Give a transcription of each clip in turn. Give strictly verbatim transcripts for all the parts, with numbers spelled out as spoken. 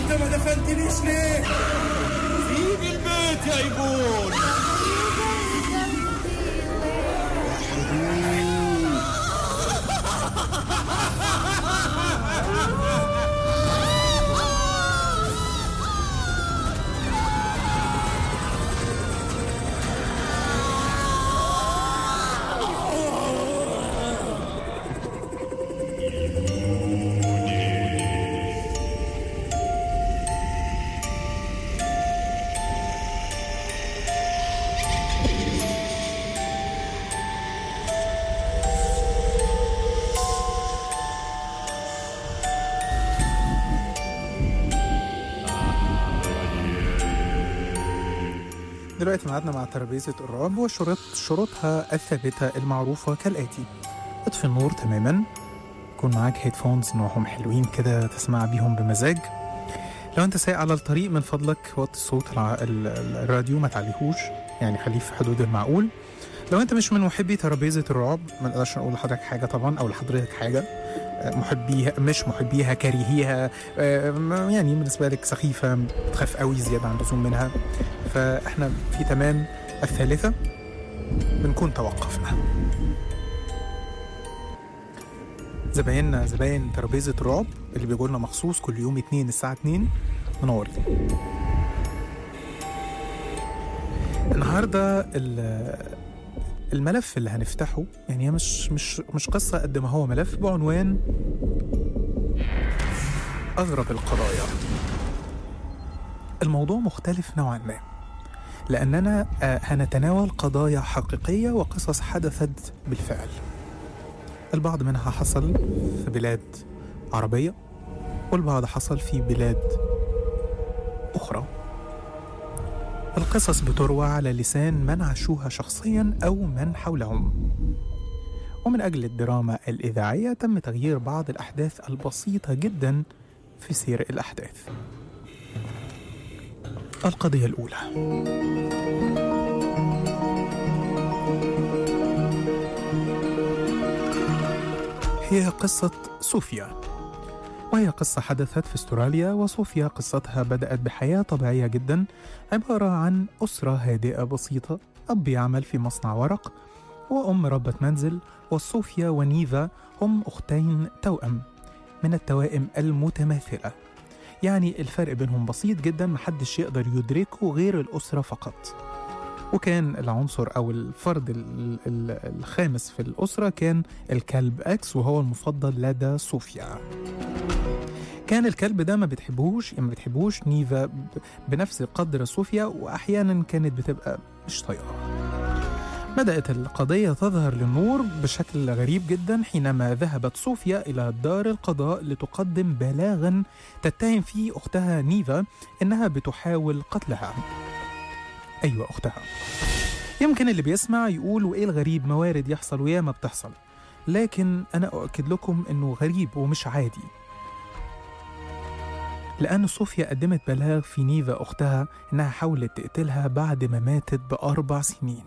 انت ما دفنتنيش ليه؟ سيب البيت يا ايبون. دلوقتي معادنا مع ترابيزة الرعب وشروط شروطها الثابتة المعروفة كالآتي: اطفي النور تماما، يكون معاك هيدفونز نوعهم حلوين كده تسمع بيهم بمزاج. لو انت سايق على الطريق من فضلك وطي صوت الراديو ما تعليهوش، يعني خليه في حدود المعقول. لو انت مش من محبي ترابيزة الرعب ما نقدرش نقول لحضرتك حاجة طبعا، او لحضرتك حاجة، محبيها مش محبيها كارهيها، يعني بالنسبة لك سخيفة بتخاف قوي زيادة عن اللزوم منها، فاحنا في تمام الثالثة بنكون توقفنا. زبايننا زباين ترابيزة الرعب اللي بيجوا لنا مخصوص كل يوم اتنين الساعة اتنين منورين. النهاردة الملف اللي هنفتحه يعني هي مش مش مش قصة قد ما هو ملف بعنوان أغرب القضايا. الموضوع مختلف نوعا ما لأننا هنتناول قضايا حقيقية وقصص حدثت بالفعل. البعض منها حصل في بلاد عربية والبعض حصل في بلاد أخرى. القصص بتروى على لسان من عاشوها شخصيا أو من حولهم، ومن أجل الدراما الإذاعية تم تغيير بعض الأحداث البسيطة جدا في سير الأحداث. القضية الأولى: هي قصة صوفيا، وهي قصة حدثت في استراليا. وصوفيا قصتها بدأت بحياة طبيعية جدا، عبارة عن أسرة هادئة بسيطة، أب يعمل في مصنع ورق وأم ربة منزل. وصوفيا ونيفا هم أختين توأم من التوائم المتماثلة، يعني الفرق بينهم بسيط جدا محدش يقدر يدركه غير الأسرة فقط. وكان العنصر أو الفرد الخامس في الأسرة كان الكلب أكس، وهو المفضل لدى صوفيا. كان الكلب ده ما بتحبوش ما بتحبوش نيفا بنفس قدر صوفيا، وأحيانا كانت بتبقى مش طايقة. بدأت القضية تظهر للنور بشكل غريب جدا حينما ذهبت صوفيا إلى دار القضاء لتقدم بلاغا تتهم فيه أختها نيفا إنها بتحاول قتلها. أيوة، أختها. يمكن اللي بيسمع يقول وإيه الغريب، موارد يحصل ويا ما بتحصل، لكن أنا أؤكد لكم إنه غريب ومش عادي، لأن صوفيا قدمت بلاغ في نيفا أختها إنها حاولت تقتلها بعد ما ماتت بأربع سنين.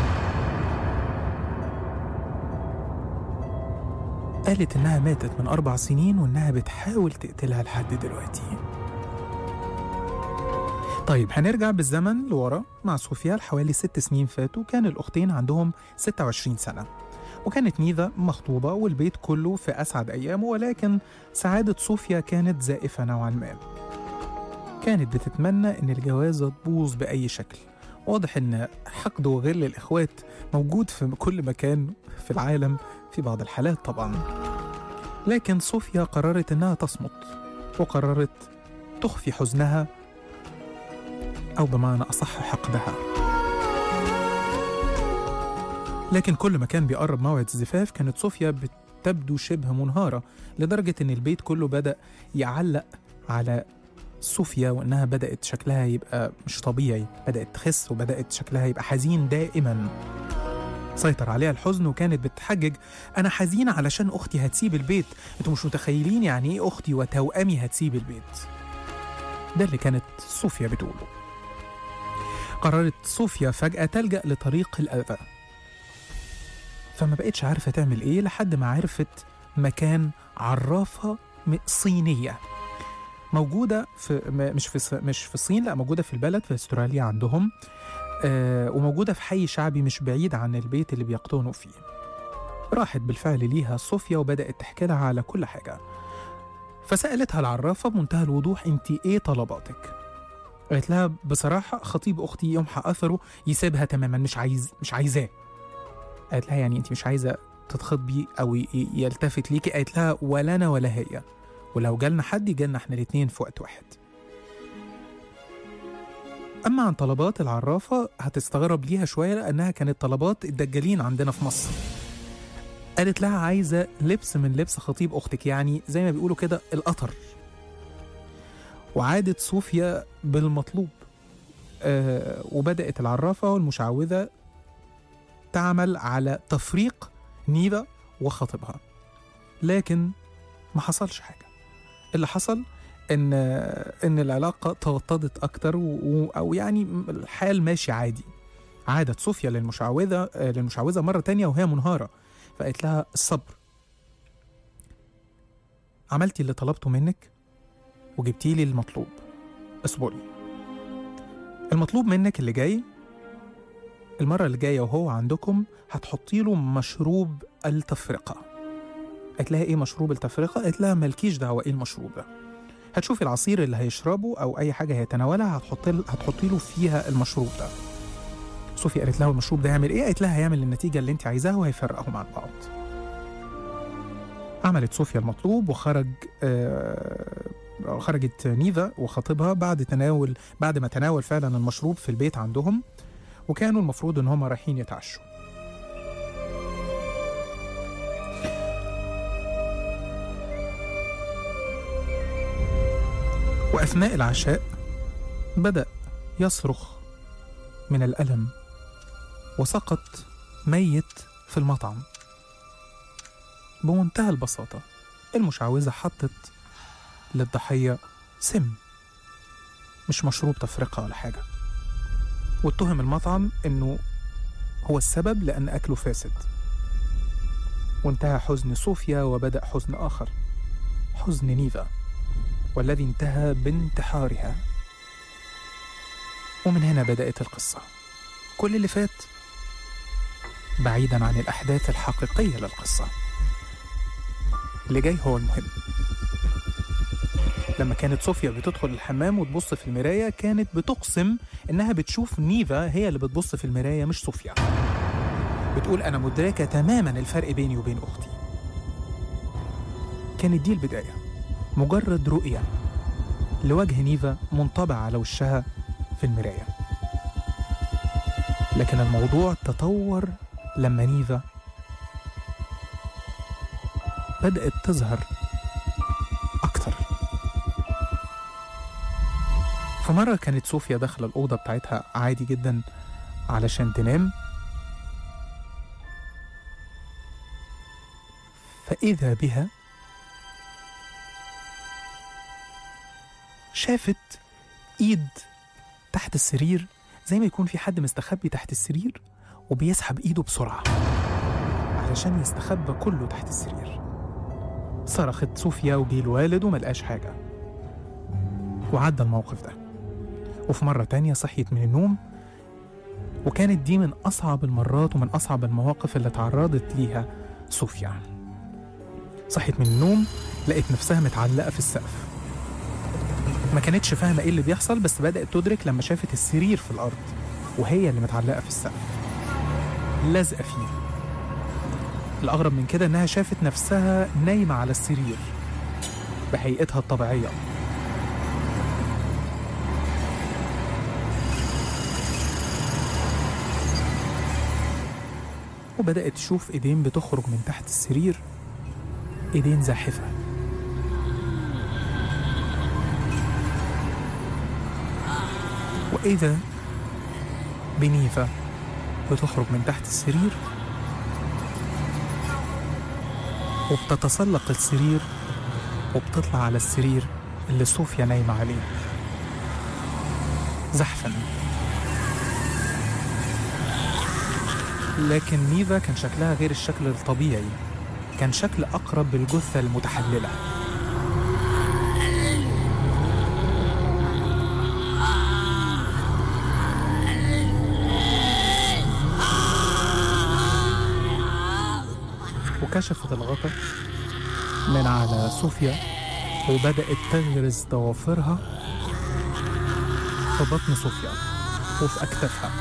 قالت إنها ماتت من أربع سنين وإنها بتحاول تقتلها لحد دلوقتي. طيب هنرجع بالزمن لورا مع صوفيا لحوالي ست سنين فاتوا. كان الأختين عندهم ستة وعشرين سنة، وكانت نيفا مخطوبة والبيت كله في أسعد أيامه، ولكن سعادة صوفيا كانت زائفة نوعا ما. كانت بتتمنى إن الجوازة تبوظ بأي شكل. واضح إن حقد وغل الإخوات موجود في كل مكان في العالم في بعض الحالات طبعا، لكن صوفيا قررت إنها تصمت، وقررت تخفي حزنها أو بمعنى أصح حقدها. لكن كل ما كان بيقرب موعد الزفاف كانت صوفيا بتبدو شبه منهارة، لدرجة إن البيت كله بدأ يعلق على صوفيا وإنها بدأت شكلها يبقى مش طبيعي، بدأت تخس وبدأت شكلها يبقى حزين دائما. سيطر عليها الحزن وكانت بتحجج أنا حزينة علشان أختي هتسيب البيت. أنتوا مش متخيلين يعني إيه أختي وتوأمي هتسيب البيت. ده اللي كانت صوفيا بتقوله. قررت صوفيا فجأة تلجأ لطريق الأذى، فما بقتش عارفة تعمل إيه لحد ما عرفت مكان عرافة صينية موجودة في مش في مش في الصين، لا موجودة في البلد في استراليا عندهم، آه وموجودة في حي شعبي مش بعيد عن البيت اللي بيقطنوا فيه. راحت بالفعل ليها صوفيا وبدأت تحكي لها على كل حاجة. فسألتها العرافة بمنتهى الوضوح: انت ايه طلباتك؟ قالت لها: بصراحة خطيب أختي يمحى أثره يسيبها تماما، مش عايز مش عايزاه. قالت لها: يعني انت مش عايزة تتخطبي أو يلتفت ليكي؟ قالت لها: ولا أنا ولا هي، ولو جالنا حد يجالنا احنا الاتنين في وقت واحد. أما عن طلبات العرافة هتستغرب ليها شوية، لأنها كانت طلبات الدجالين عندنا في مصر. قالت لها: عايزة لبس من لبس خطيب أختك، يعني زي ما بيقولوا كده القطر. وعادت صوفيا بالمطلوب، آه وبدأت العرافة والمشعوذة تعمل على تفريق نيفا وخطيبها، لكن ما حصلش حاجة. اللي حصل إن إن العلاقة توطدت أكتر، و أو يعني الحال ماشي عادي. عادت صوفيا للمشعوذة للمشعوذة مرة تانية وهي منهارة، فقالت لها: الصبر، عملتي اللي طلبته منك وجبتي لي المطلوب، اصبري. المطلوب منك اللي جاي المرة اللي جاية وهو عندكم هتحطي له مشروب التفرقة. قالت لها: ايه مشروب التفرقة؟ قالت لها: مالكيش دعوة ايه المشروب ده، هتشوفي العصير اللي هيشربه او اي حاجة هيتناولها هتحطي هتحطي له فيها المشروب ده. صوفيا قالت لها: المشروب ده هيعمل ايه؟ قالت لها: هيعمل النتيجة اللي انت عايزاها وهيفرقهم عن بعض. عملت صوفيا المطلوب وخرج آه خرجت نيفا وخطيبها بعد تناول بعد ما تناول فعلا المشروب في البيت عندهم، وكانوا المفروض ان هم رايحين يتعشوا. وأثناء العشاء بدأ يصرخ من الألم وسقط ميت في المطعم. بمنتهى البساطة المشعوذة حطت للضحية سم، مش مشروب تفرقة ولا حاجة، واتهم المطعم إنه هو السبب لأن أكله فاسد. وانتهى حزن صوفيا وبدأ حزن آخر، حزن نيفا، والذي انتهى بانتحارها. ومن هنا بدأت القصة. كل اللي فات بعيدا عن الأحداث الحقيقية للقصة، اللي جاي هو المهم. لما كانت صوفيا بتدخل الحمام وتبص في المراية كانت بتقسم إنها بتشوف نيفا هي اللي بتبص في المراية مش صوفيا. بتقول: أنا مدركة تماما الفرق بيني وبين أختي. كانت دي البداية، مجرد رؤية لوجه نيفا منطبع على وشها في المراية. لكن الموضوع تطور لما نيفا بدأت تظهر أكتر. فمرة كانت صوفيا داخلة الأوضة بتاعتها عادي جدا علشان تنام، فإذا بها شافت إيد تحت السرير، زي ما يكون في حد مستخبي تحت السرير وبيسحب إيده بسرعة علشان يستخبى كله تحت السرير. صرخت صوفيا وجي الوالد وملقاش حاجة، وعدى الموقف ده. وفي مرة تانية صحيت من النوم، وكانت دي من أصعب المرات ومن أصعب المواقف اللي تعرضت ليها صوفيا. صحيت من النوم لقيت نفسها متعلقة في السقف، ما كانتش فاهمة إيه اللي بيحصل، بس بدأت تدرك لما شافت السرير في الأرض وهي اللي متعلقة في السقف لازقة فيه. الأغرب من كده إنها شافت نفسها نايمة على السرير بهيئتها الطبيعية. وبدأت تشوف إيدين بتخرج من تحت السرير، إيدين زاحفة. وإذا بنيفا بتخرج من تحت السرير وبتتسلق السرير وبتطلع على السرير اللي صوفيا نايمة عليه زحفا. لكن نيفا كان شكلها غير الشكل الطبيعي، كان شكل أقرب بالجثة المتحللة. وكشفت الغطاء من على صوفيا وبدأت تغرز ضوافرها في بطن صوفيا وفي أكتافها.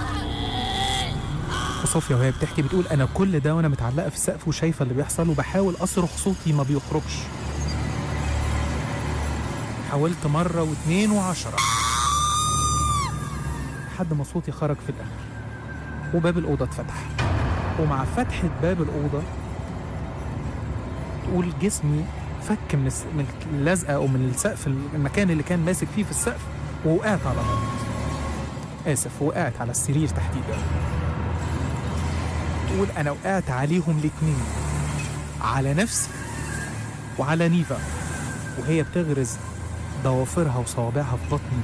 وصوفيا وهي بتحكي بتقول أنا كل ده وأنا متعلقة في السقف وشايفة اللي بيحصل وبحاول أصرخ صوتي ما بيخرجش. حاولت مرة واثنين وعشرة لحد ما صوتي خرج في الآخر وباب الأوضة اتفتح. ومع فتحة باب الأوضة تقول جسمي فك من الس... من اللزقة أو من السقف، المكان اللي كان ماسك فيه في السقف، ووقعت على الأرض. آسف، وقعت على السرير تحديدا. تقول أنا وقعت عليهم الاتنين، على نفسي وعلى نيفا وهي بتغرز ضوافرها وصوابعها في بطني،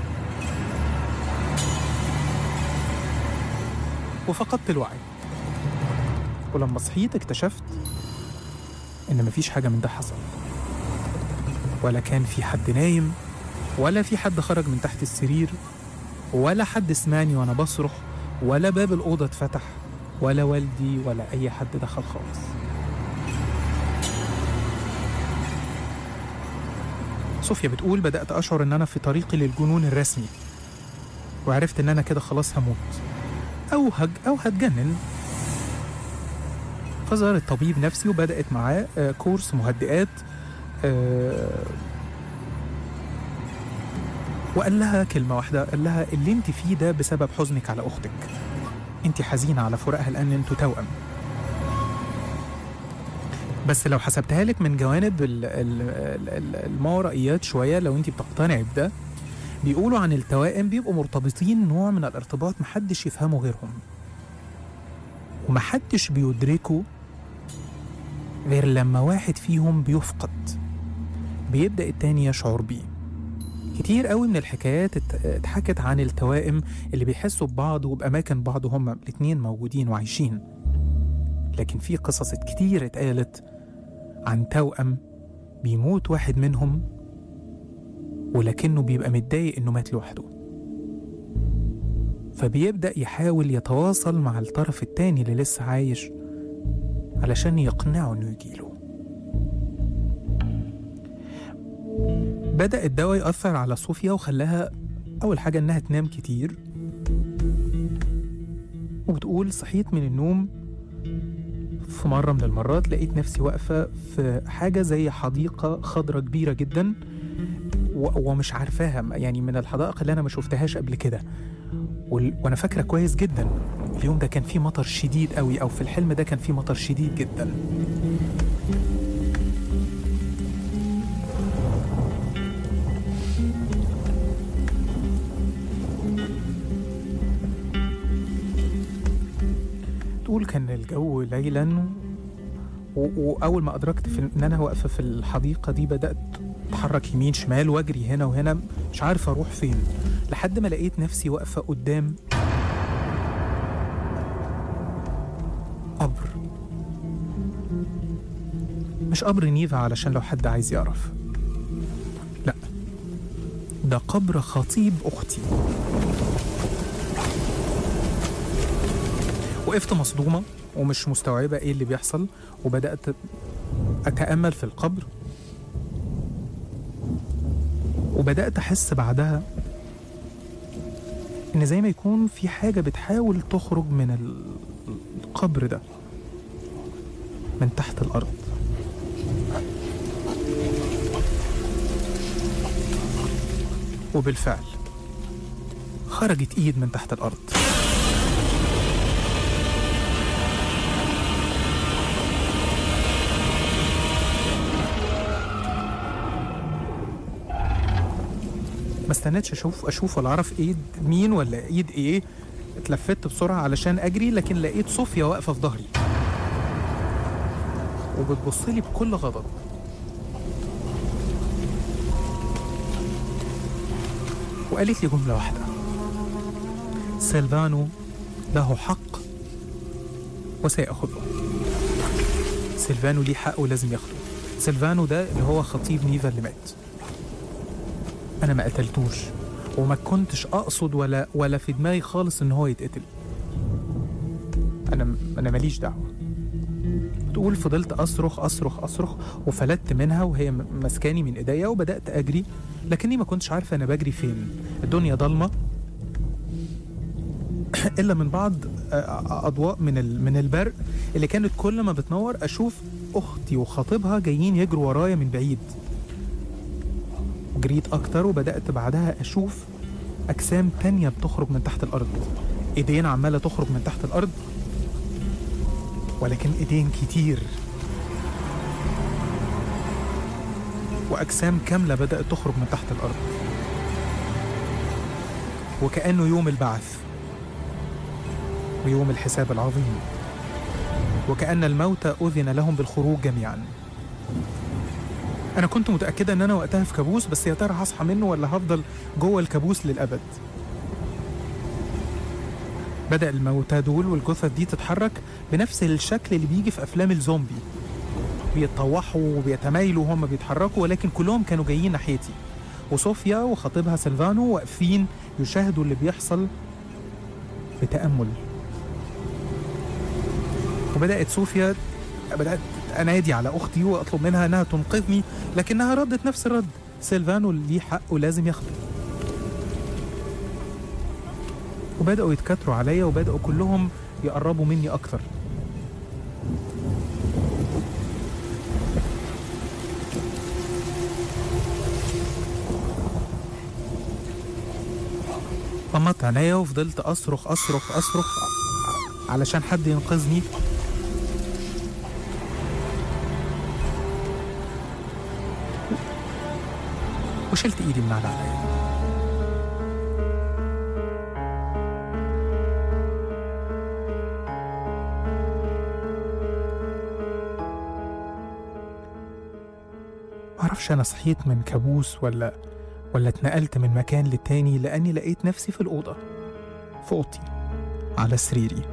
وفقدت الوعي. ولما صحيت اكتشفت إن مفيش حاجة من ده حصل، ولا كان في حد نايم، ولا في حد خرج من تحت السرير، ولا حد سمعني وأنا بصرخ، ولا باب الأوضة اتفتح، ولا والدي ولا أي حد دخل خالص. صوفيا بتقول بدأت أشعر إن أنا في طريقي للجنون الرسمي، وعرفت إن أنا كده خلاص هموت أو هج أو هتجنن. فزارت طبيب نفسي وبدأت معاه كورس مهدئات، وقال لها كلمة واحدة، قال لها اللي انت فيه ده بسبب حزنك على أختك، انت حزينة على فراقها لأن انتوا توأم. بس لو حسبتها لك من جوانب الماورائيات شوية، لو انت بتقتنعي بده، بيقولوا عن التوائم بيبقوا مرتبطين نوع من الارتباط محدش يفهمه غيرهم، ومحدش بيدركه غير لما واحد فيهم بيفقد بيبدأ التاني يشعر بيه. كتير قوي من الحكايات اتحكت عن التوائم اللي بيحسوا ببعض وبأماكن بعض وهم الاتنين موجودين وعايشين، لكن في قصص كتير اتقالت عن توأم بيموت واحد منهم ولكنه بيبقى متضايق انه مات لوحده، فبيبدأ يحاول يتواصل مع الطرف التاني اللي لسه عايش علشان يقنعه انه يجيله. بدأ الدواء يأثر على صوفيا وخلاها أول حاجة إنها تنام كتير، وبتقول صحيت من النوم في مرة من المرات لقيت نفسي واقفة في حاجة زي حديقة خضرة كبيرة جدا ومش عارفاها، يعني من الحدائق اللي أنا ما شفتهاش قبل كده. وأنا فاكرة كويس جدا اليوم ده كان فيه مطر شديد قوي، أو في الحلم ده كان فيه مطر شديد جدا. تقول كان الجو ليلا، وأول ما أدركت في إن أنا واقفة في الحديقة دي بدأت أتحرك يمين شمال وأجري هنا وهنا، مش عارف أروح فين، لحد ما لقيت نفسي واقفة قدام قبر. مش قبر نيفا علشان لو حد عايز يعرف، لا، ده قبر خطيب أختي. وقفت مصدومة ومش مستوعبة إيه اللي بيحصل، وبدأت أتأمل في القبر، وبدأت أحس بعدها إن زي ما يكون في حاجة بتحاول تخرج من القبر ده من تحت الأرض. وبالفعل خرجت إيد من تحت الأرض. ما استنيتش اشوف اشوف ولا اعرف ايد مين ولا ايد ايه. اتلفت بسرعه علشان اجري، لكن لقيت صوفيا واقفه في ظهري وبتبص لي بكل غضب. وقالت لي جمله واحده: سيلفانو له حق وسيأخذه. سيلفانو ليه حق ولازم ياخده. سيلفانو ده اللي هو خطيب نيفا اللي مات. أنا ما قتلتوش وما كنتش أقصد ولا ولا في دماغي خالص إن هو يتقتل. أنا أنا ماليش دعوة. بتقول فضلت أصرخ أصرخ أصرخ وفلتت منها وهي مسكاني من إيديا وبدأت أجري، لكني ما كنتش عارفة أنا بجري فين. الدنيا ضلمة إلا من بعض أضواء من من البرق اللي كانت كل ما بتنور أشوف أختي وخطيبها جايين يجروا ورايا من بعيد. جريت أكتر وبدأت بعدها أشوف أجسام تانية بتخرج من تحت الأرض، إيدين عمالة تخرج من تحت الأرض، ولكن إيدين كتير، وأجسام كاملة بدأت تخرج من تحت الأرض، وكأنه يوم البعث ويوم الحساب العظيم، وكأن الموتى أذن لهم بالخروج جميعا. أنا كنت متأكدة أن أنا وقتها في كابوس، بس يا ترى هصحى منه ولا هفضل جوه الكابوس للأبد. بدأ الموتى دول والجثث دي تتحرك بنفس الشكل اللي بيجي في أفلام الزومبي، بيتطوحوا وبيتمايلوا وهم بيتحركوا، ولكن كلهم كانوا جايين ناحيتي، وصوفيا وخطيبها سيلفانو واقفين يشاهدوا اللي بيحصل بتأمل. وبدأت صوفيا بدأت أنادي على أختي وأطلب منها أنها تنقذني، لكنها ردت نفس الرد: سيلفانو ليه حق ولازم ياخده. وبدأوا يتكتروا عليا وبدأوا كلهم يقربوا مني أكتر. غمضت عينيا وفضلت أصرخ أصرخ أصرخ علشان حد ينقذني، وشلت إيدي من على عينيا. معرفش أنا صحيت من كابوس ولا ولا اتنقلت من مكان للتاني، لأني لقيت نفسي في الأوضة، في أوضتي على سريري،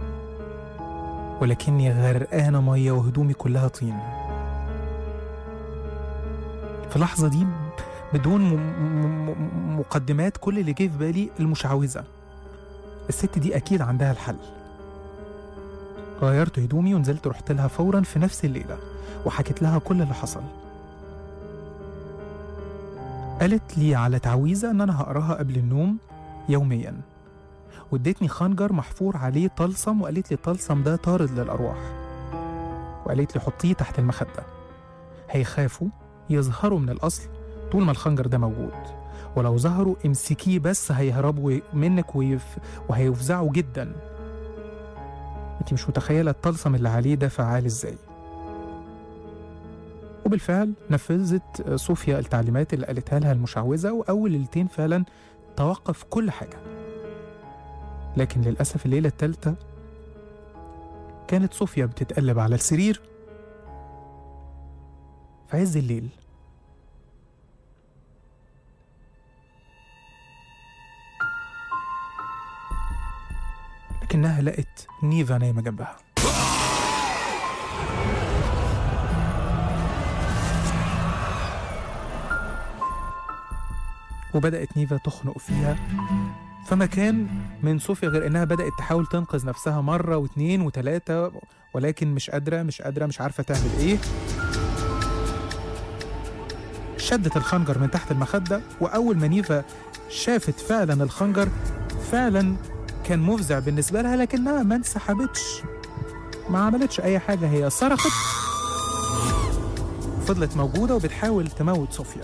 ولكني غرقانة مية وهدومي كلها طين. في اللحظة دي بدون م- م- مقدمات كل اللي جه في بالي المشعوذة. الست دي أكيد عندها الحل. غيرت هدومي ونزلت رحت لها فورا في نفس الليلة وحكيت لها كل اللي حصل. قالت لي على تعويذة أن أنا هقراها قبل النوم يوميا، وادتني خنجر محفور عليه طلسم، وقالت لي الطلسم ده طارد للأرواح، وقالت لي حطيه تحت المخدة، هيخافوا يظهروا من الأصل طول ما الخنجر ده موجود، ولو ظهروا امسكيه بس هيهربوا منك ويف... وهيفزعوا جدا. انتي مش متخيلة الطلسم اللي عليه ده فعال ازاي. وبالفعل نفذت صوفيا التعليمات اللي قالتها لها المشعوذة، وأول ليلتين فعلا توقف كل حاجة. لكن للأسف الليلة الثالثة كانت صوفيا بتتقلب على السرير في عز الليل، لكنها لقت نيفا نايمة جنبها. وبدأت نيفا تخنق فيها، فما كان من صوفيا غير إنها بدأت تحاول تنقذ نفسها مرة واثنين وثلاثة، ولكن مش قادرة مش قادرة مش عارفة تعمل إيه. شدت الخنجر من تحت المخدة، وأول ما نيفا شافت فعلا الخنجر فعلا كان مفزع بالنسبة لها، لكنها ما انسحبتش، ما عملتش أي حاجة، هي صرخت فضلت موجودة وبتحاول تموت صوفيا.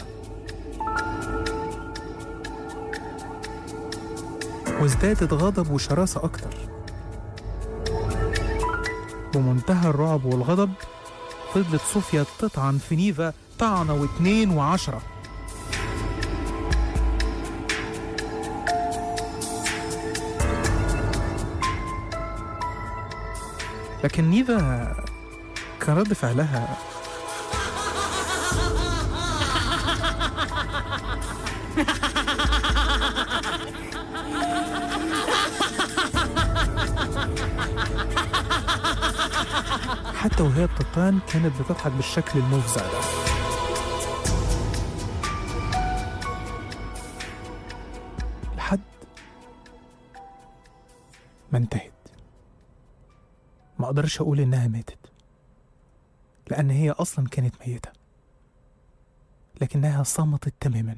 وازدادت غضب وشراسة أكتر. بمنتهى الرعب والغضب فضلت صوفيا تطعن في نيفا طعنة واثنين وعشرة. لكن نيفا كان رد فعلها حتى وهي بتطعن كانت بتضحك بالشكل المفزع ده. لحد ما انتهت. ما اقدرش اقول انها ماتت، لأن هي أصلا كانت ميتة، لكنها صمتت تماما.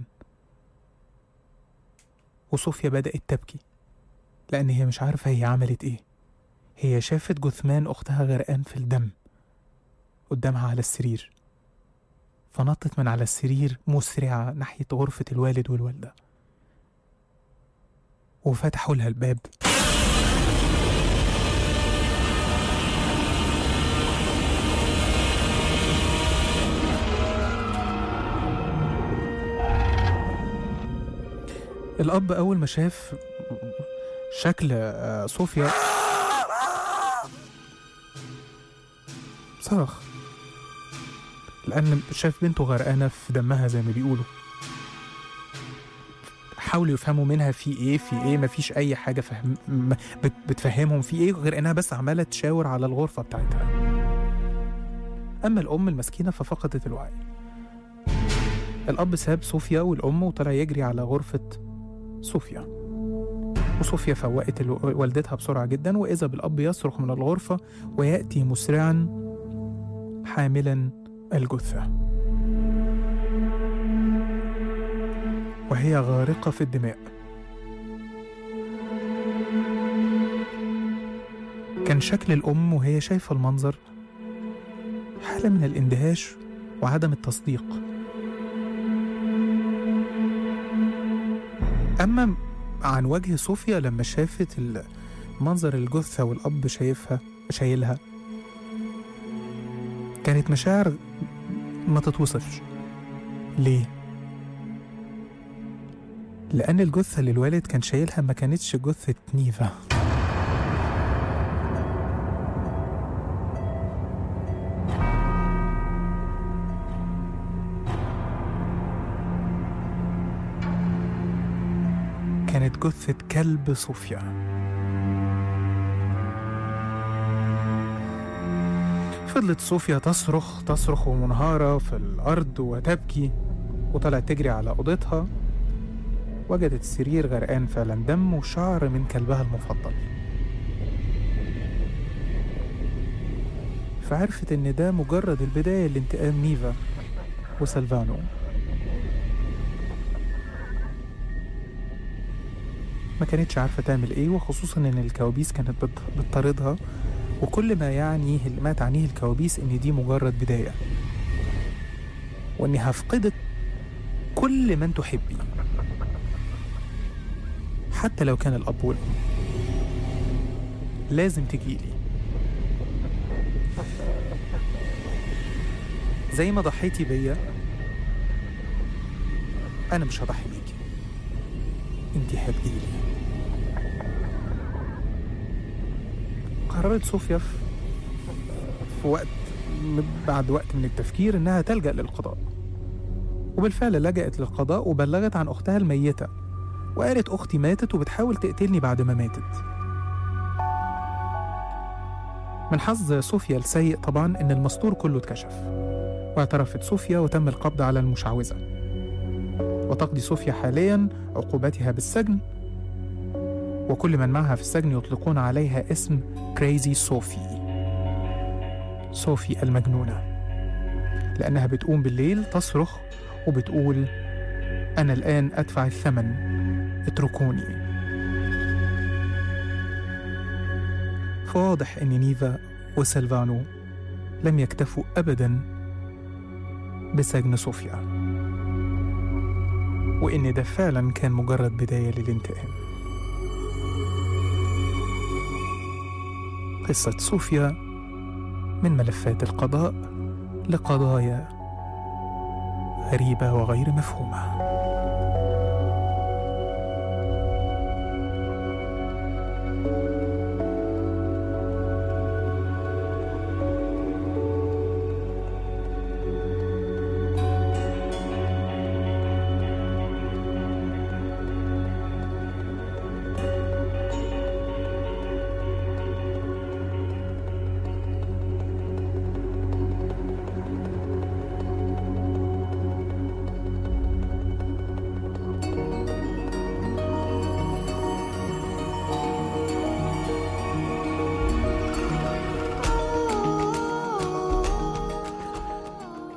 وصوفيا بدأت تبكي لأن هي مش عارفة هي عملت إيه. هي شافت جثمان أختها غرقان في الدم قدامها على السرير، فنطت من على السرير مسرعة ناحية غرفة الوالد والوالدة، وفتحوا لها الباب. الأب أول ما شاف شكل صوفيا صرخ، لأن شاف بنته غرقانة في دمها زي ما بيقولوا. حاولوا يفهموا منها في إيه في إيه مفيش أي حاجة فهم بتفهمهم في إيه غير إنها بس عمالة تشاور على الغرفة بتاعتها. أما الأم المسكينة ففقدت الوعي. الأب ساب صوفيا والأم وطلع يجري على غرفة صوفيا، وصوفيا فوقت والدتها بسرعة جدا، وإذا بالأب يصرخ من الغرفة ويأتي مسرعا حاملا الجثة وهي غارقة في الدماء. كان شكل الأم وهي شايفة المنظر حالة من الاندهاش وعدم التصديق. أما عن وجه صوفيا لما شافت منظر الجثة والأب شايفها شايلها، كانت مشاعر ما تتوصفش. ليه؟ لأن الجثة اللي الوالد كان شايلها ما كانتش جثة نيفا. كانت جثة كلب صوفيا. فضلت صوفيا تصرخ تصرخ ومنهارة في الأرض وتبكي، وطلعت تجري على أوضتها. وجدت السرير غرقان فعلا دم وشعر من كلبها المفضل، فعرفت إن ده مجرد البداية لانتقام نيفا وسلفانو. ما كانتش عارفة تعمل إيه، وخصوصا إن الكوابيس كانت بتطاردها، وكل ما يعنيه ما تعنيه الكوابيس إن دي مجرد بداية، وإني هفقدك كل من تحبي حتى لو كان الأب والأم. لازم تجيلي زي ما ضحيتي بيا، أنا مش هضحي بيكي، انتي هتجيلي. قررت صوفيا في وقت بعد وقت من التفكير إنها تلجأ للقضاء، وبالفعل لجأت للقضاء وبلغت عن أختها الميتة، وقالت أختي ماتت وبتحاول تقتلني بعد ما ماتت. من حظ صوفيا السيء طبعا إن المستور كله اتكشف، واعترفت صوفيا وتم القبض على المشعوذة، وتقضي صوفيا حاليا عقوبتها بالسجن، وكل من معها في السجن يطلقون عليها اسم كريزي صوفي، صوفي المجنونة، لأنها بتقوم بالليل تصرخ وبتقول أنا الآن أدفع الثمن، اتركوني. فواضح أن نيفا وسلفانو لم يكتفوا أبدا بسجن صوفيا، وإن ده فعلا كان مجرد بداية للانتقام. قصة صوفيا من ملفات القضاء لقضايا غريبة وغير مفهومة.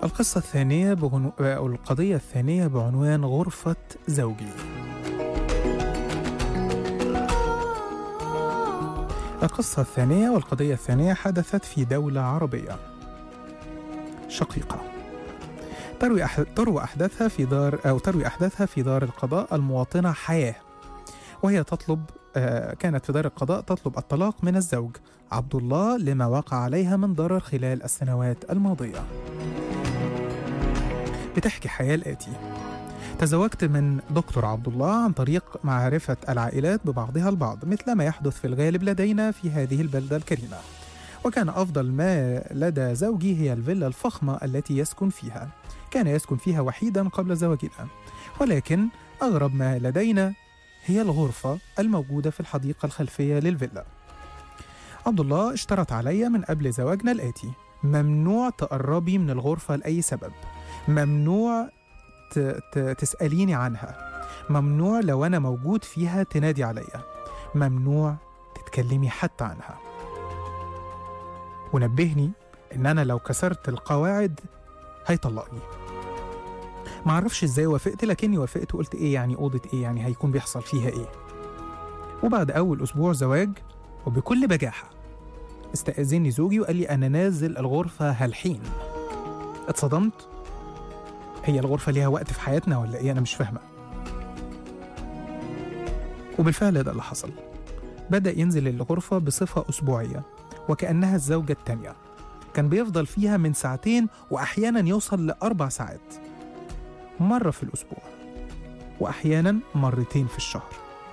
القصة الثانية بعنو... أو القضية الثانية بعنوان غرفة زوجي. القصة الثانية والقضية الثانية حدثت في دولة عربية شقيقة، تروي أح... تروي أحداثها في دار أو تروي أحداثها في دار القضاء المواطنة حياة، وهي تطلب آه كانت في دار القضاء تطلب الطلاق من الزوج عبد الله لما وقع عليها من ضرر خلال السنوات الماضية. بتحكي حياة الآتي: تزوجت من دكتور عبد الله عن طريق معرفة العائلات ببعضها البعض، مثل ما يحدث في الغالب لدينا في هذه البلدة الكريمة، وكان أفضل ما لدى زوجي هي الفيلا الفخمة التي يسكن فيها. كان يسكن فيها وحيدا قبل زواجنا، ولكن أغرب ما لدينا هي الغرفة الموجودة في الحديقة الخلفية للفيلا. عبد الله اشترط علي من قبل زواجنا الآتي: ممنوع تقربي من الغرفة لأي سبب، ممنوع ت... ت... تسأليني عنها، ممنوع لو أنا موجود فيها تنادي عليا، ممنوع تتكلمي حتى عنها. ونبهني إن أنا لو كسرت القواعد هيطلقني. معرفش إزاي وافقت، لكني وافقت وقلت إيه يعني أوضة إيه يعني هيكون بيحصل فيها إيه. وبعد أول أسبوع زواج وبكل بجاحة استأذني زوجي وقال لي أنا نازل الغرفة هالحين. اتصدمت، هي الغرفة ليها وقت في حياتنا ولا إيه؟ أنا مش فاهمة. وبالفعل ده اللي حصل، بدأ ينزل الغرفة بصفة أسبوعية وكأنها الزوجة التانية. كان بيفضل فيها من ساعتين وأحيانا يوصل لأربع ساعات، مرة في الأسبوع وأحيانا مرتين في الشهر.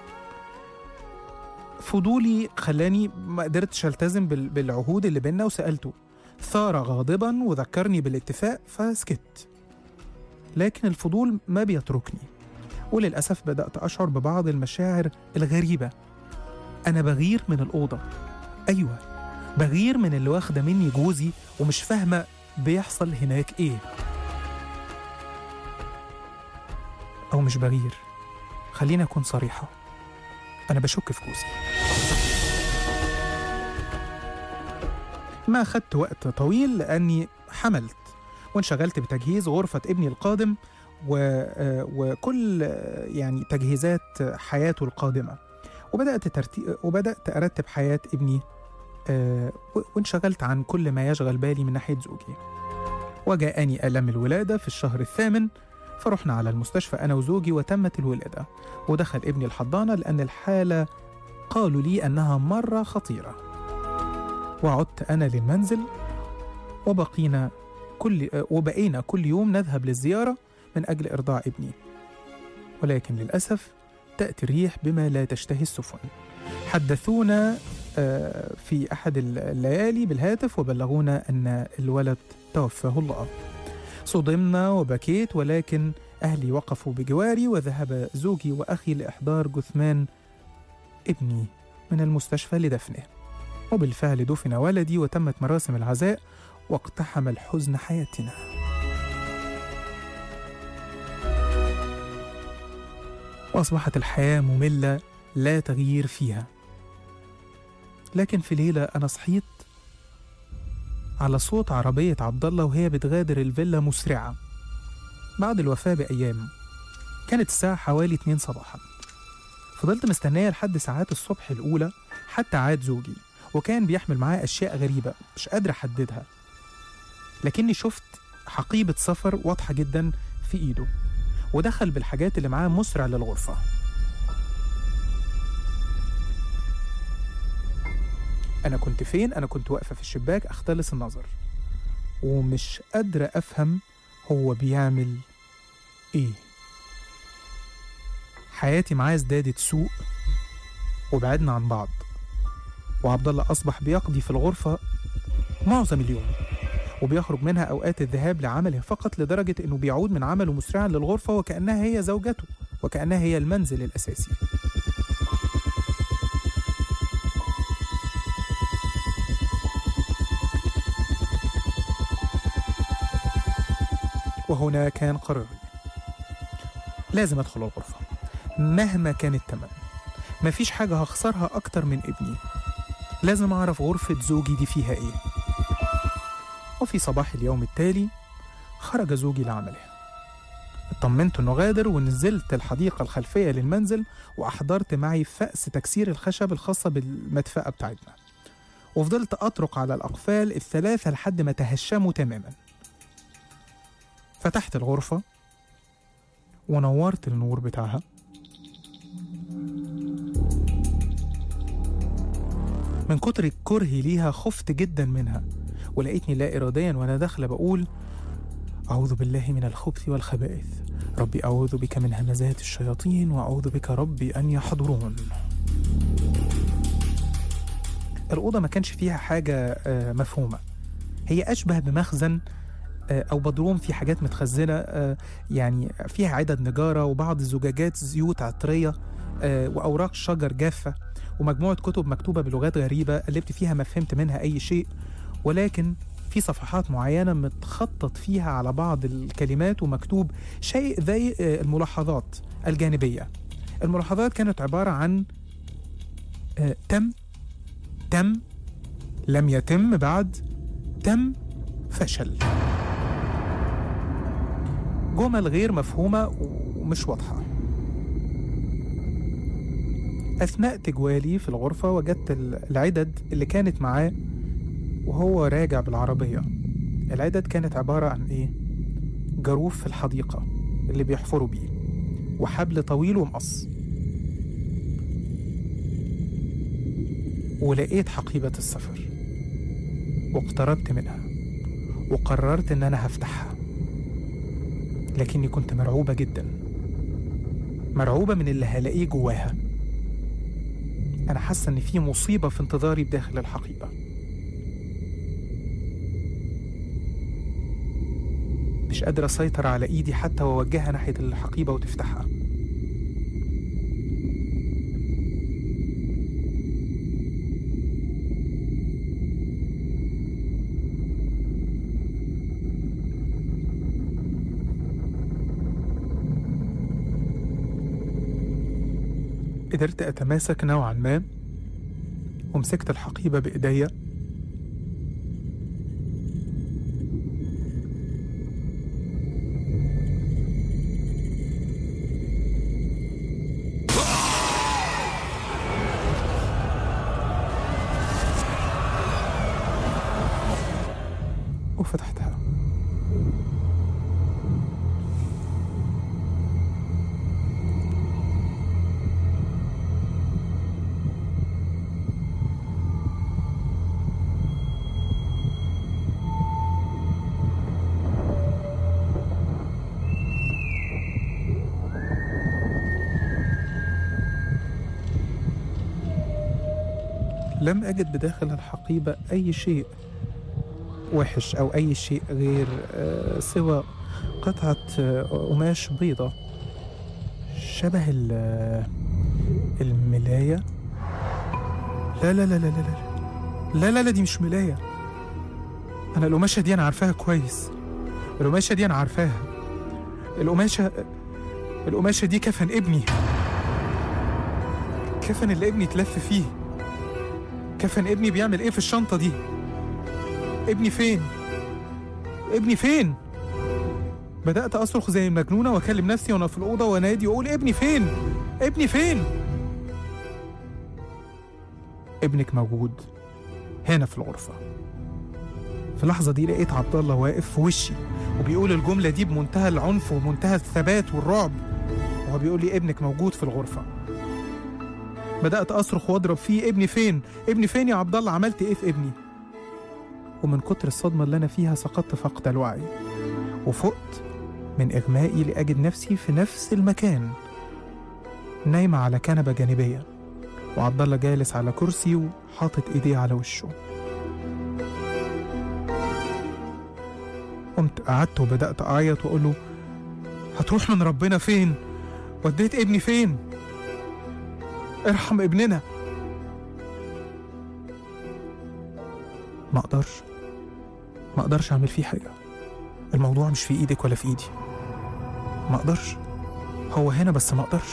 فضولي خلاني ما قدرتش ألتزم بالعهود اللي بينا وسألته، ثار غاضبا وذكرني بالاتفاق فسكت. لكن الفضول ما بيتركني، وللأسف بدأت أشعر ببعض المشاعر الغريبة. أنا بغير من الأوضة، أيوة بغير من اللي واخدة مني جوزي ومش فاهمة بيحصل هناك إيه. أو مش بغير، خليني أكون صريحة، أنا بشك في جوزي. ما أخدت وقت طويل لأني حملت وانشغلت بتجهيز غرفة ابني القادم وكل يعني تجهيزات حياته القادمة، وبدأت ترتيب وبدأت أرتب حياة ابني، وانشغلت عن كل ما يشغل بالي من ناحية زوجي. وجاءني ألم الولادة في الشهر الثامن، فرحنا على المستشفى أنا وزوجي وتمت الولادة، ودخل ابني الحضانة لأن الحالة قالوا لي أنها مرة خطيرة. وعدت أنا للمنزل وبقينا كل وبقينا كل يوم نذهب للزيارة من أجل إرضاع ابني. ولكن للأسف تأتي الريح بما لا تشتهي السفن. حدثونا في أحد الليالي بالهاتف وبلغونا أن الولد توفاه الله. صدمنا وبكيت، ولكن أهلي وقفوا بجواري وذهب زوجي وأخي لإحضار جثمان ابني من المستشفى لدفنه. وبالفعل دفن ولدي وتمت مراسم العزاء واقتحم الحزن حياتنا. وأصبحت الحياة مملة لا تغيير فيها. لكن في ليلة أنا صحيت على صوت عربية عبد الله وهي بتغادر الفيلا مسرعة بعد الوفاة بأيام. كانت الساعة حوالي اتنين صباحا. فضلت مستنية لحد ساعات الصبح الأولى حتى عاد زوجي، وكان بيحمل معاه أشياء غريبة مش قادر أحددها، لكني شفت حقيبة سفر واضحة جدا في إيده، ودخل بالحاجات اللي معاه مسرع للغرفة. أنا كنت فين؟ أنا كنت واقفة في الشباك أختلس النظر ومش قادرة أفهم هو بيعمل إيه. حياتي معاه ازدادت سوء وبعدنا عن بعض، وعبد الله أصبح بيقضي في الغرفة معظم اليوم وبيخرج منها أوقات الذهاب لعمله فقط، لدرجة أنه بيعود من عمله مسرعا للغرفة وكأنها هي زوجته وكأنها هي المنزل الأساسي. وهنا كان قراري، لازم أدخل الغرفة مهما كان الثمن. مفيش حاجة هخسرها أكتر من ابني، لازم أعرف غرفة زوجي دي فيها إيه. وفي صباح اليوم التالي خرج زوجي لعمله. اطمنت انه غادر ونزلت الحديقة الخلفية للمنزل وأحضرت معي فأس تكسير الخشب الخاصة بالمدفأة بتاعتنا، وفضلت أطرق على الأقفال الثلاثة لحد ما تهشموا تماما. فتحت الغرفة ونورت النور بتاعها، من كتر كرهي ليها خفت جدا منها، ولقيتني لا إراديا وأنا داخلة بقول: أعوذ بالله من الخبث والخبائث، ربي أعوذ بك من همزات الشياطين وأعوذ بك ربي أن يحضرون. الأوضة ما كانش فيها حاجة مفهومة، هي أشبه بمخزن أو بدروم في حاجات متخزنة، يعني فيها عدد نجارة وبعض زجاجات زيوت عطرية وأوراق شجر جافة ومجموعة كتب مكتوبة بلغات غريبة قلبت فيها ما فهمت منها أي شيء، ولكن في صفحات معينة متخطط فيها على بعض الكلمات ومكتوب شيء زي الملاحظات الجانبية. الملاحظات كانت عبارة عن تم تم لم يتم بعد تم فشل، جمل غير مفهومة ومش واضحة. أثناء تجوالي في الغرفة وجدت العدد اللي كانت معاه وهو راجع بالعربية. العدد كانت عبارة عن إيه؟ جروف في الحديقة اللي بيحفروا بيه، وحبل طويل ومقص. ولقيت حقيبة السفر واقتربت منها وقررت إن أنا هفتحها، لكني كنت مرعوبة جدا، مرعوبة من اللي هلاقيه جواها. أنا حاسة إن في مصيبة في انتظاري بداخل الحقيبة. مش قادرة أسيطر على إيدي حتى وأوجهها ناحية الحقيبة وتفتحها. قدرت أتماسك نوعا ما ومسكت الحقيبة بإيديا، وفتحتها. لم أجد بداخل الحقيبة أي شيء وحش أو أي شيء غير سوى قطعة قماش بيضة شبه الملاية. لا لا لا لا لا لا لا لا دي مش ملاية. أنا القماشة دي أنا عارفاها كويس، القماشة دي أنا عارفاها. القماشة القماشة دي كفن ابني، كفن اللي ابني اتلف فيه. كفن ابني بيعمل ايه في الشنطة دي؟ ابني فين؟ ابني فين؟ بدأت أصرخ زي المجنونة وأكلم نفسي وأنا في الأوضة وأنادي وأقول: ابني فين؟ ابني فين؟ ابنك موجود هنا في الغرفة. في اللحظة دي لقيت عبد الله واقف في وشي وبيقول الجملة دي بمنتهى العنف ومنتهى الثبات والرعب، وهو بيقول لي: ابنك موجود في الغرفة. بدأت أصرخ وأضرب فيه: ابني فين؟ ابني فين يا عبد الله؟ عملت إيه في ابني؟ ومن كتر الصدمة اللي أنا فيها سقطت فقد الوعي، وفقت من إغمائي لأجد نفسي في نفس المكان، نايمة على كنبة جانبية، وعبد الله جالس على كرسي وحاطط إيديه على وشه. قمت قعدت وبدأت أعيط وأقول له: هتروح من ربنا فين؟ وديت ابني فين؟ ارحم ابننا. ما اقدرش ما اقدرش اعمل فيه حاجة، الموضوع مش في ايدك ولا في ايدي. ما اقدرش، هو هنا بس ما اقدرش.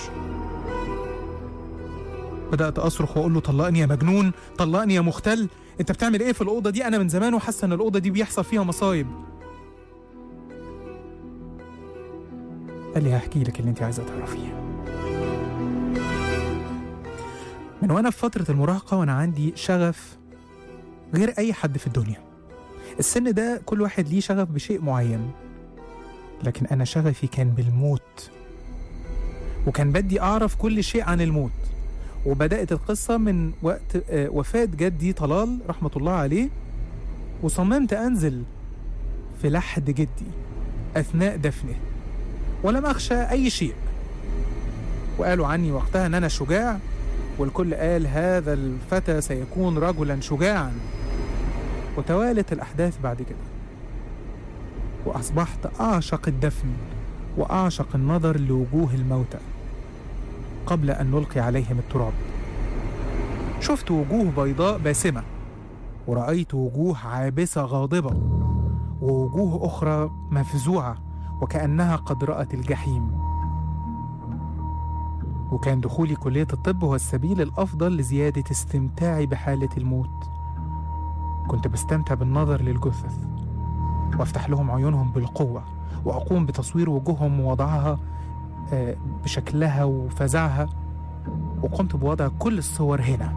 بدأت اصرخ واقول له: طلقني يا مجنون، طلقني يا مختل، انت بتعمل ايه في الأوضة دي؟ انا من زمان وحاسة ان الأوضة دي بيحصل فيها مصايب. قال لي هحكي لك اللي انت عايزة تعرفيه. من وانا في فترة المراهقة وانا عندي شغف غير اي حد في الدنيا. السن ده كل واحد ليه شغف بشيء معين، لكن انا شغفي كان بالموت، وكان بدي اعرف كل شيء عن الموت. وبدأت القصة من وقت وفاة جدي طلال رحمة الله عليه، وصممت أنزل في لحد جدي أثناء دفنه ولم أخشى أي شيء. وقالوا عني وقتها أن أنا شجاع، والكل قال هذا الفتى سيكون رجلا شجاعا. وتوالت الأحداث بعد كده، وأصبحت أعشق الدفن وأعشق النظر لوجوه الموتى قبل أن نلقي عليهم التراب. شفت وجوه بيضاء باسمة، ورأيت وجوه عابسة غاضبة، ووجوه أخرى مفزوعة وكأنها قد رأت الجحيم. وكان دخولي كلية الطب هو السبيل الأفضل لزيادة استمتاعي بحالة الموت. كنت بستمتع بالنظر للجثث وأفتح لهم عيونهم بالقوة، وأقوم بتصوير وجوههم ووضعها بشكلها وفزعها. وقمت بوضع كل الصور هنا.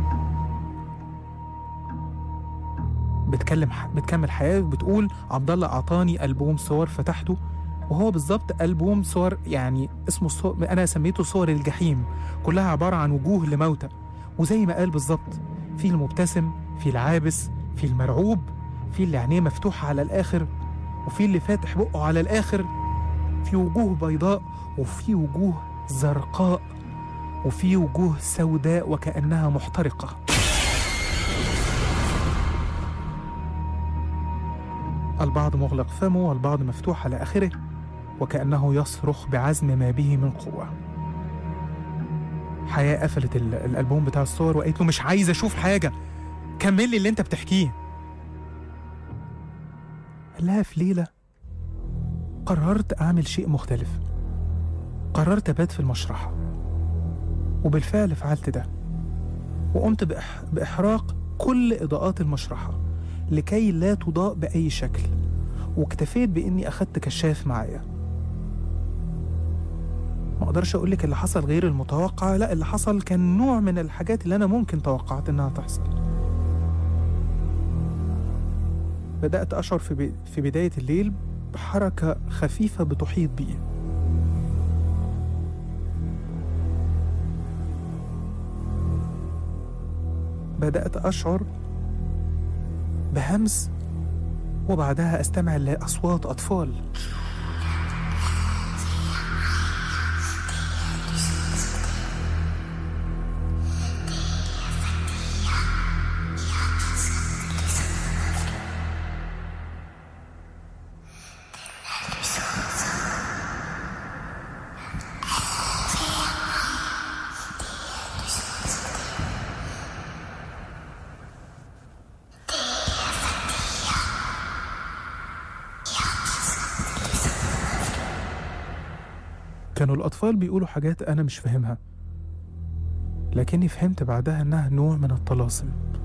بتكلم بتكمل حياة بتقول عبد الله أعطاني ألبوم صور فتحته، وهو بالظبط ألبوم صور يعني اسمه صور، أنا سميته صور الجحيم، كلها عبارة عن وجوه لموتى. وزي ما قال بالظبط، في المبتسم، في العابس، في المرعوب، في اللي عينيه مفتوحة على الآخر، وفي اللي فاتح بقه على الآخر، في وجوه بيضاء، وفي وجوه زرقاء، وفي وجوه سوداء وكأنها محترقة. البعض مغلق فمه والبعض مفتوح على آخره، وكأنه يصرخ بعزم ما به من قوة. حياة قفلت الألبوم بتاع الصور وقالت له مش عايز أشوف حاجة، كمل لي اللي أنت بتحكيه. قال لها في ليلة قررت أعمل شيء مختلف، قررت أبات في المشرحة. وبالفعل فعلت ده، وقمت بإح... بإحراق كل إضاءات المشرحة لكي لا تضاء بأي شكل، واكتفيت بإني أخدت كشاف معايا. ما أقدرش أقولك اللي حصل غير المتوقع، لا اللي حصل كان نوع من الحاجات اللي أنا ممكن توقعت إنها تحصل. بدأت أشعر في, ب... في بداية الليل بحركة خفيفة بتحيط بي. بدأت أشعر بهمس، وبعدها أستمع لأصوات أطفال. كانوا الأطفال بيقولوا حاجات أنا مش فاهمها، لكني فهمت بعدها إنها نوع من الطلاسم.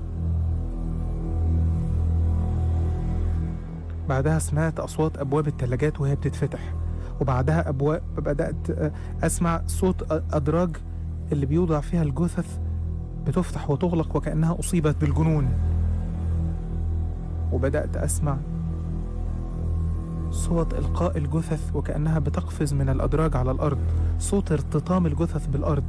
بعدها سمعت أصوات أبواب الثلاجات وهي بتتفتح، وبعدها أبواب بدأت أسمع صوت أدراج اللي بيوضع فيها الجثث بتفتح وتغلق وكأنها أصيبت بالجنون. وبدأت أسمع صوت إلقاء الجثث وكأنها بتقفز من الأدراج على الأرض، صوت ارتطام الجثث بالأرض.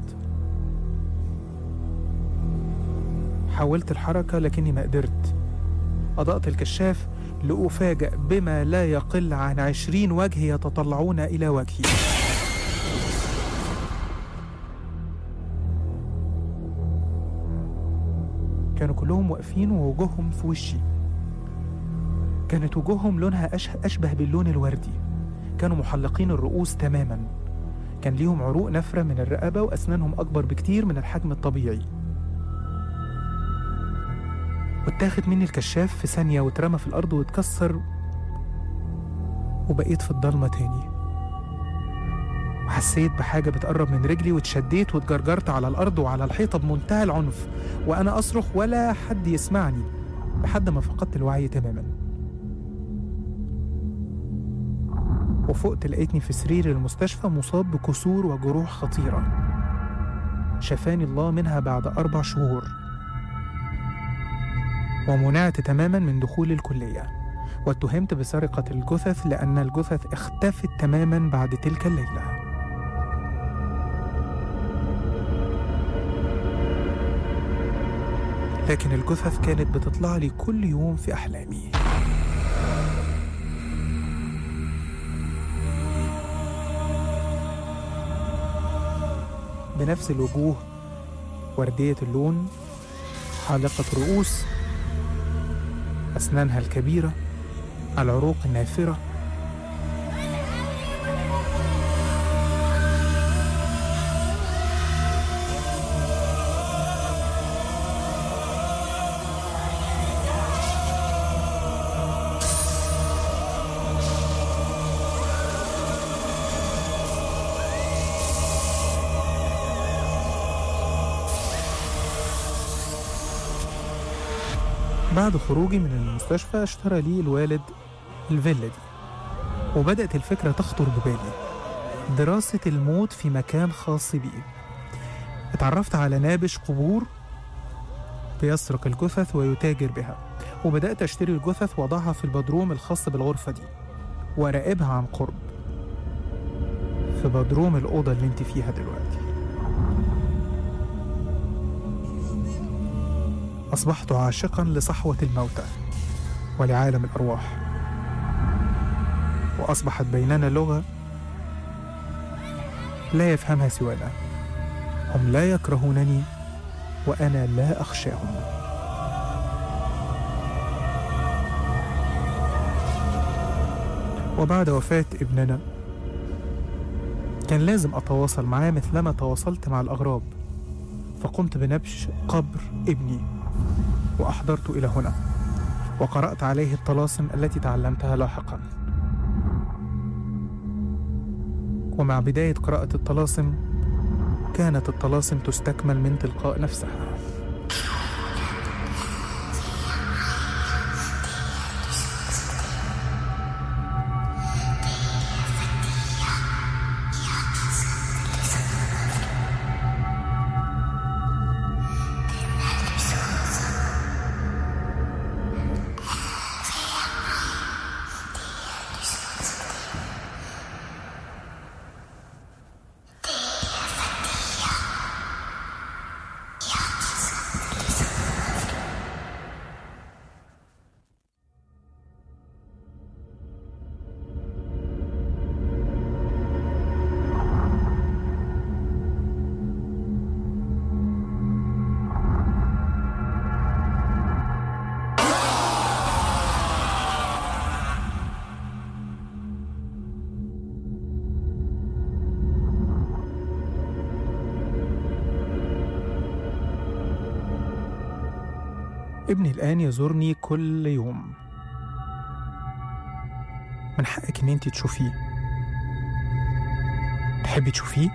حاولت الحركة لكني ما قدرت. أضأت الكشاف لأفاجأ بما لا يقل عن عشرين وجه يتطلعون إلى وجهي. كانوا كلهم واقفين ووجوههم في وشي. كانت وجوههم لونها أشبه باللون الوردي. كانوا محلقين الرؤوس تماما. كان ليهم عروق نفرة من الرقبة، وأسنانهم أكبر بكتير من الحجم الطبيعي. واتاخد مني الكشاف في ثانية واترمى في الأرض واتكسر، وبقيت في الضلمة تاني. وحسيت بحاجة بتقرب من رجلي، واتشديت واتجرجرت على الأرض وعلى الحيطة بمنتهى العنف، وأنا أصرخ ولا حد يسمعني لحد ما فقدت الوعي تماما. وفقت لقيتني في سرير المستشفى مصاب بكسور وجروح خطيرة شفاني الله منها بعد أربع شهور، ومنعت تماما من دخول الكلية، واتهمت بسرقة الجثث لأن الجثث اختفت تماما بعد تلك الليلة. لكن الجثث كانت بتطلع لي كل يوم في أحلامي. بنفس الوجوه، وردية اللون، حالقة رؤوس، أسنانها الكبيرة، العروق النافرة. بعد خروجي من المستشفى اشترى لي الوالد الفيلا دي، وبدأت الفكرة تخطر ببالي، دراسة الموت في مكان خاص بي. اتعرفت على نابش قبور بيسرق الجثث ويتاجر بها، وبدأت أشتري الجثث وأضعها في البدروم الخاص بالغرفة دي وأراقبها عن قرب في بدروم الأوضة اللي انت فيها دلوقتي. أصبحت عاشقاً لصحوة الموتى ولعالم الأرواح، وأصبحت بيننا لغة لا يفهمها سوانا. هم لا يكرهونني وأنا لا أخشاهم. وبعد وفاة ابننا كان لازم أتواصل معاه مثلما تواصلت مع الأغراب، فقمت بنبش قبر ابني وأحضرت إلى هنا، وقرأت عليه الطلاسم التي تعلمتها لاحقا. ومع بداية قراءة الطلاسم كانت الطلاسم تستكمل من تلقاء نفسها. ابني الآن يزورني كل يوم. من حقك إن أنت تشوفيه. تحبي تشوفيه؟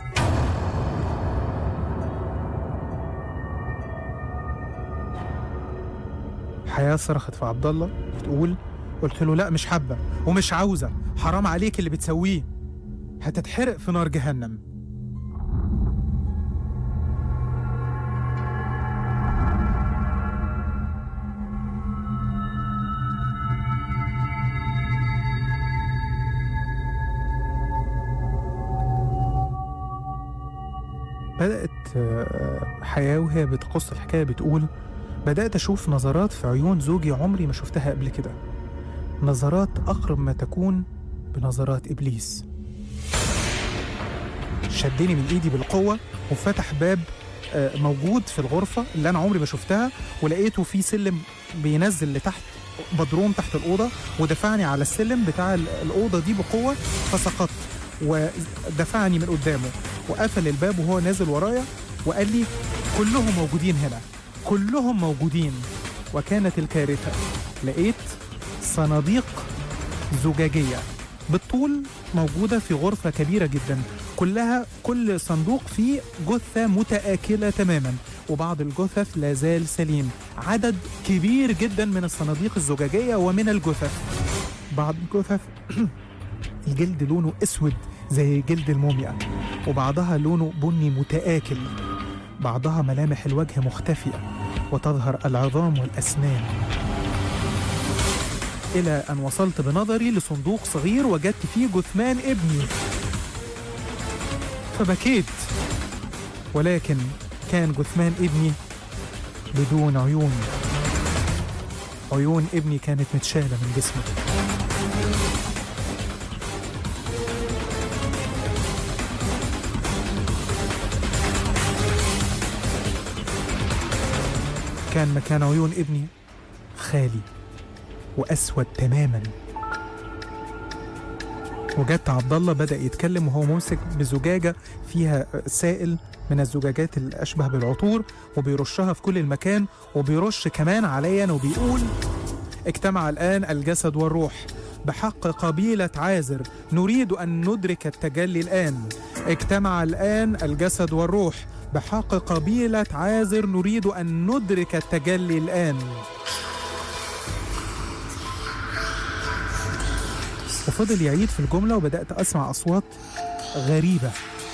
حياة صرخت في عبد الله بتقول، قلت له لا مش حابة ومش عاوزة، حرام عليك اللي بتسويه، هتتحرق في نار جهنم. بدأت حياة وهي بتقص الحكاية بتقول، بدأت أشوف نظرات في عيون زوجي عمري ما شفتها قبل كده، نظرات أقرب ما تكون بنظرات إبليس. شدني من إيدي بالقوة وفتح باب موجود في الغرفة اللي أنا عمري ما شفتها، ولقيته في سلم بينزل لتحت، بدروم تحت الأوضة، ودفعني على السلم بتاع الأوضة دي بقوة، فسقطت ودفعني من قدامه وقفل الباب وهو نازل ورايا وقال لي كلهم موجودين هنا، كلهم موجودين. وكانت الكارثة، لقيت صناديق زجاجية بالطول موجودة في غرفة كبيرة جدا، كلها كل صندوق فيه جثة متآكلة تماما، وبعض الجثث لا زال سليم. عدد كبير جدا من الصناديق الزجاجية ومن الجثث، بعض الجثث الجلد لونه أسود زي جلد الموميا، وبعضها لونه بني متآكل، بعضها ملامح الوجه مختفية وتظهر العظام والأسنان. إلى أن وصلت بنظري لصندوق صغير وجدت فيه جثمان ابني، فبكيت، ولكن كان جثمان ابني بدون عيون. عيون ابني كانت متشالة من جسمه. كان مكان عيون ابني خالي وأسود تماما. وجدت عبد الله بدأ يتكلم وهو ممسك بزجاجة فيها سائل من الزجاجات اللي أشبه بالعطور، وبيرشها في كل المكان، وبيرش كمان عليا وبيقول: اجتمع الآن الجسد والروح بحق قبيلة عازر، نريد أن ندرك التجلي الآن. اجتمع الآن الجسد والروح بحق قبيلة عازر، نريد أن ندرك التجلي الآن. وفضل يعيد في الجملة، وبدأت أسمع أصوات غريبة.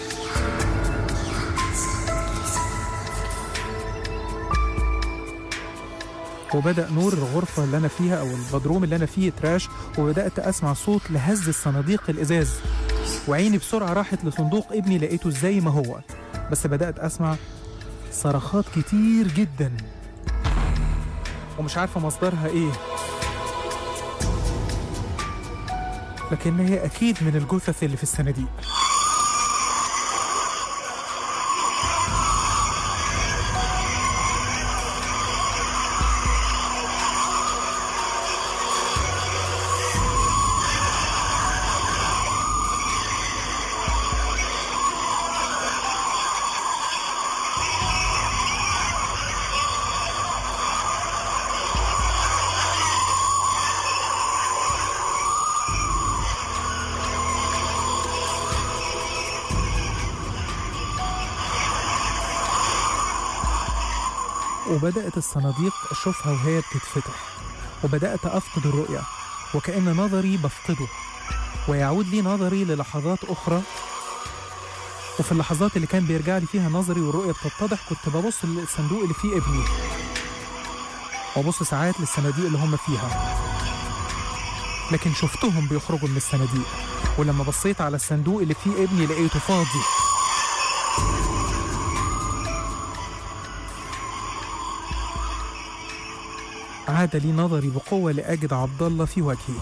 وبدأ نور الغرفة اللي أنا فيها أو البدروم اللي أنا فيه يتراش، وبدأت أسمع صوت لهز الصناديق الإزاز، وعيني بسرعة راحت لصندوق ابني، لقيته زي ما هو، بس بدأت أسمع صرخات كتير جدا ومش عارفة مصدرها إيه، لكن هي أكيد من الجثث اللي في الصناديق. وبدأت الصناديق أشوفها وهي بتتفتح، وبدأت أفقد الرؤية، وكأن نظري بفقده، ويعود لي نظري للحظات أخرى. وفي اللحظات اللي كان بيرجع لي فيها نظري والرؤية بتتضح، كنت ببص للصندوق اللي فيه ابني، وبص ساعات للصناديق اللي هم فيها، لكن شفتهم بيخرجوا من الصناديق. ولما بصيت على الصندوق اللي فيه ابني لقيته فاضي. عاد لي نظري بقوة لأجد عبد الله في وجهي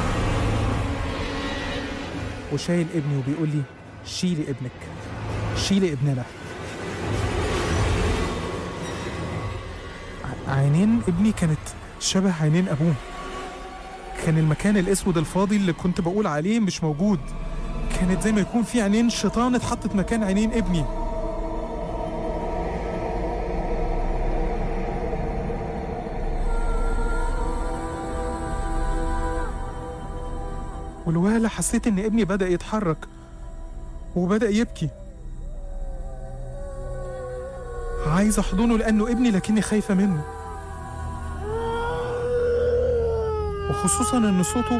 وشايل ابني وبيقول لي: شيلي ابنك، شيلي ابننا. عينين ابني كانت شبه عينين أبوه، كان المكان الأسود الفاضي اللي كنت بقول عليه مش موجود، كانت زي ما يكون في عينين شيطان اتحطت مكان عينين ابني. والوهلة حسيت إن ابني بدأ يتحرك وبدأ يبكي. عايز أحضنه لأنه ابني، لكني خايفة منه، وخصوصاً إن صوته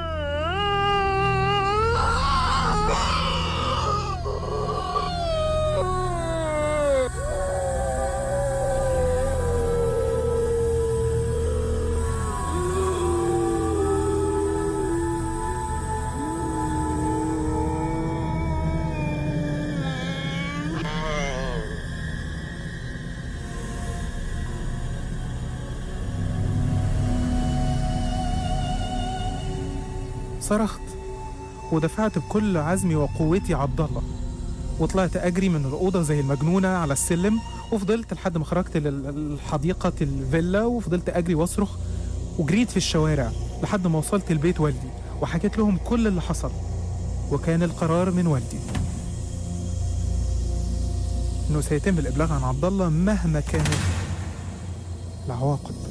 صرخت ودفعت بكل عزمي وقوتي عبد الله، وطلعت أجري من الأوضة زي المجنونة على السلم، وفضلت لحد ما خرجت للحديقة الفيلا، وفضلت أجري واصرخ، وجريت في الشوارع لحد ما وصلت البيت والدي، وحكيت لهم كل اللي حصل. وكان القرار من والدي إنه سيتم الإبلاغ عن عبد الله مهما كانت العواقب.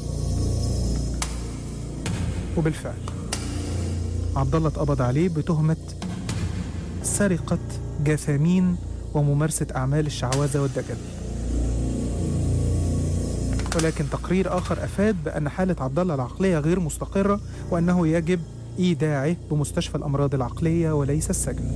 وبالفعل عبد الله اتقبض عليه بتهمة سرقة جثامين وممارسة أعمال الشعوذة والدجل. ولكن تقرير آخر أفاد بأن حالة عبد الله العقلية غير مستقرة، وأنه يجب إيداعه بمستشفى الأمراض العقلية وليس السجن.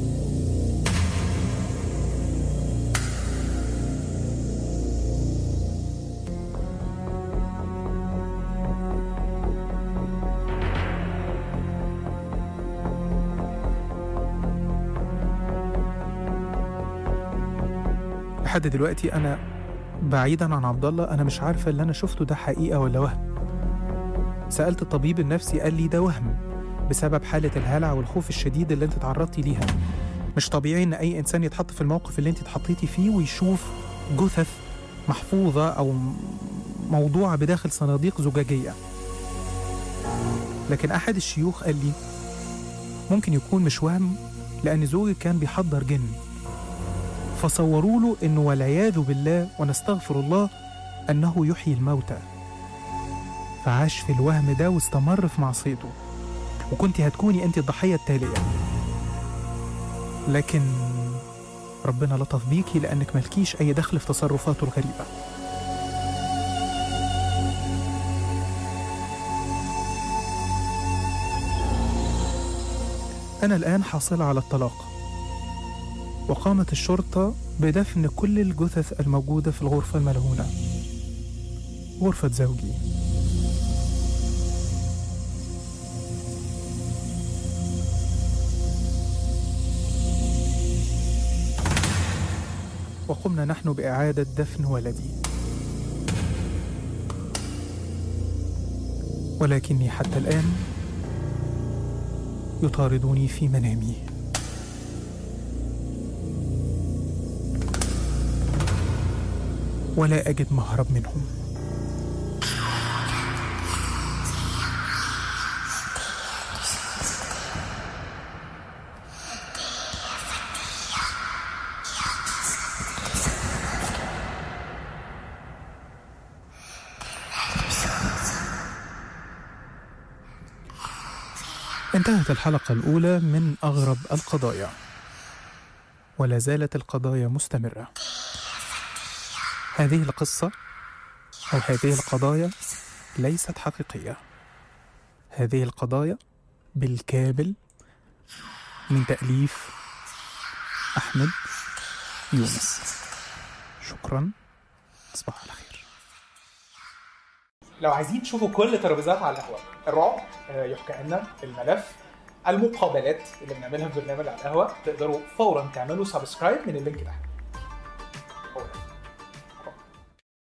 لحد دلوقتي أنا بعيداً عن عبد الله أنا مش عارفة اللي أنا شفته ده حقيقة ولا وهم. سألت الطبيب النفسي قال لي ده وهم بسبب حالة الهلع والخوف الشديد اللي انت تعرضتي ليها. مش طبيعي ان اي انسان يتحط في الموقف اللي انت اتحطيتي فيه ويشوف جثث محفوظة او موضوعة بداخل صناديق زجاجية. لكن احد الشيوخ قال لي ممكن يكون مش وهم لان زوجي كان بيحضر جن، فصوروا له انه والعياذ بالله ونستغفر الله انه يحيي الموتى، فعاش في الوهم ده واستمر في معصيته، وكنت هتكوني أنت الضحية التالية. لكن ربنا لطف بيكي لأنك ملكيش أي دخل في تصرفاته الغريبة. أنا الآن حاصلة على الطلاق، وقامت الشرطة بدفن كل الجثث الموجودة في الغرفة الملعونة، غرفة زوجي. وقمنا نحن بإعادة دفن ولدي، ولكني حتى الآن يطاردوني في منامي. ولا أجد مهرب منهم. انتهت الحلقة الأولى من أغرب القضايا، ولا زالت القضايا مستمرة. هذه القصة أو هذه القضايا ليست حقيقية. هذه القضايا بالكامل من تأليف أحمد يونس. شكرا، تصبحوا على خير. لو عايزين تشوفوا كل ترابيزات على القهوة، الرعب، يحكى لنا، الملف، المقابلات اللي بنعملها في برنامج على القهوة، تقدروا فورا تعملوا سبسكرايب من اللينك ده.